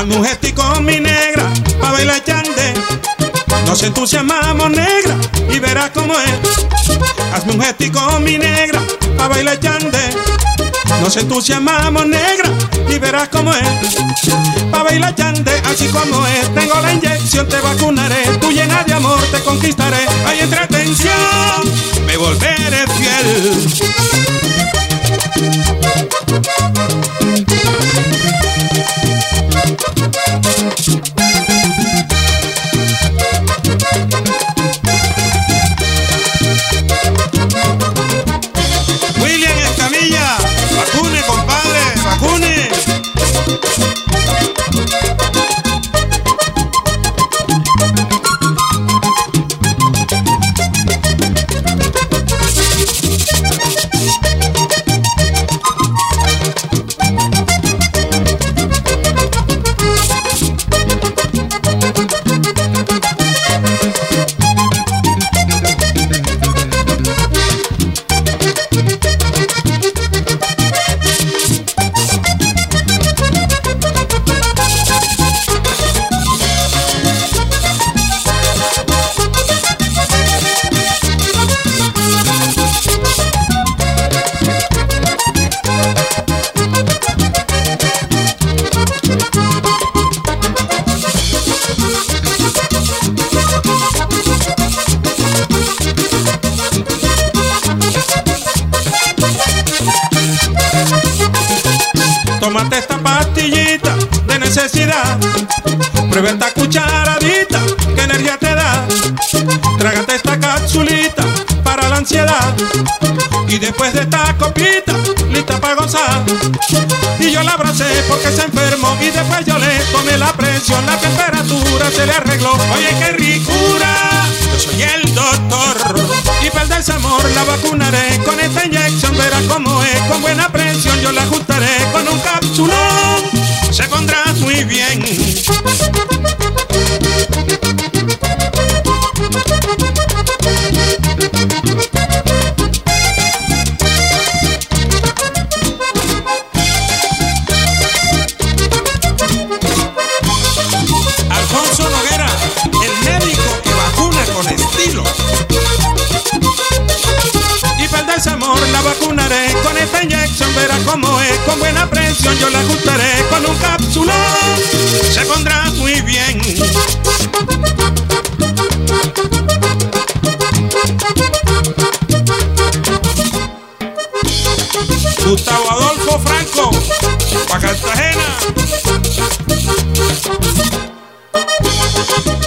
Hazme un gestico, mi negra, pa' bailar chande. Nos entusiasmamos, negra, y verás cómo es. Hazme un gestico, mi negra, pa' bailar chande. Nos entusiasmamos, negra, y verás cómo es. Pa' bailar chande, así como es. Tengo la inyección, te vacunaré. Tú llena de amor, te conquistaré. Hay entretención, me volveré fiel. William Escamilla, vacune, compadre, vacune. Tómate esta pastillita de necesidad. Prueba esta cucharadita, que energía te da. Trágate esta capsulita para la ansiedad. Y después de esta copita, lista para gozar. Y yo la abracé porque se enfermó. Y después yo le tomé la presión, la temperatura se le arregló. Oye, qué ricura, yo soy el doctor. Y para el desamor la vacunaré. Con esta inyección verás cómo es. Con buena presión yo la ajustaré. Con un cápsulón se pondrá muy bien. Alfonso Noguera, el médico que vacuna con estilo. Y para el desamor la vacunaré. Con esta inyección verás cómo es. Con buena presión yo la ajustaré. Con un cápsulón se pondrá muy bien. Gustavo Adolfo Franco, pa' Cartagena.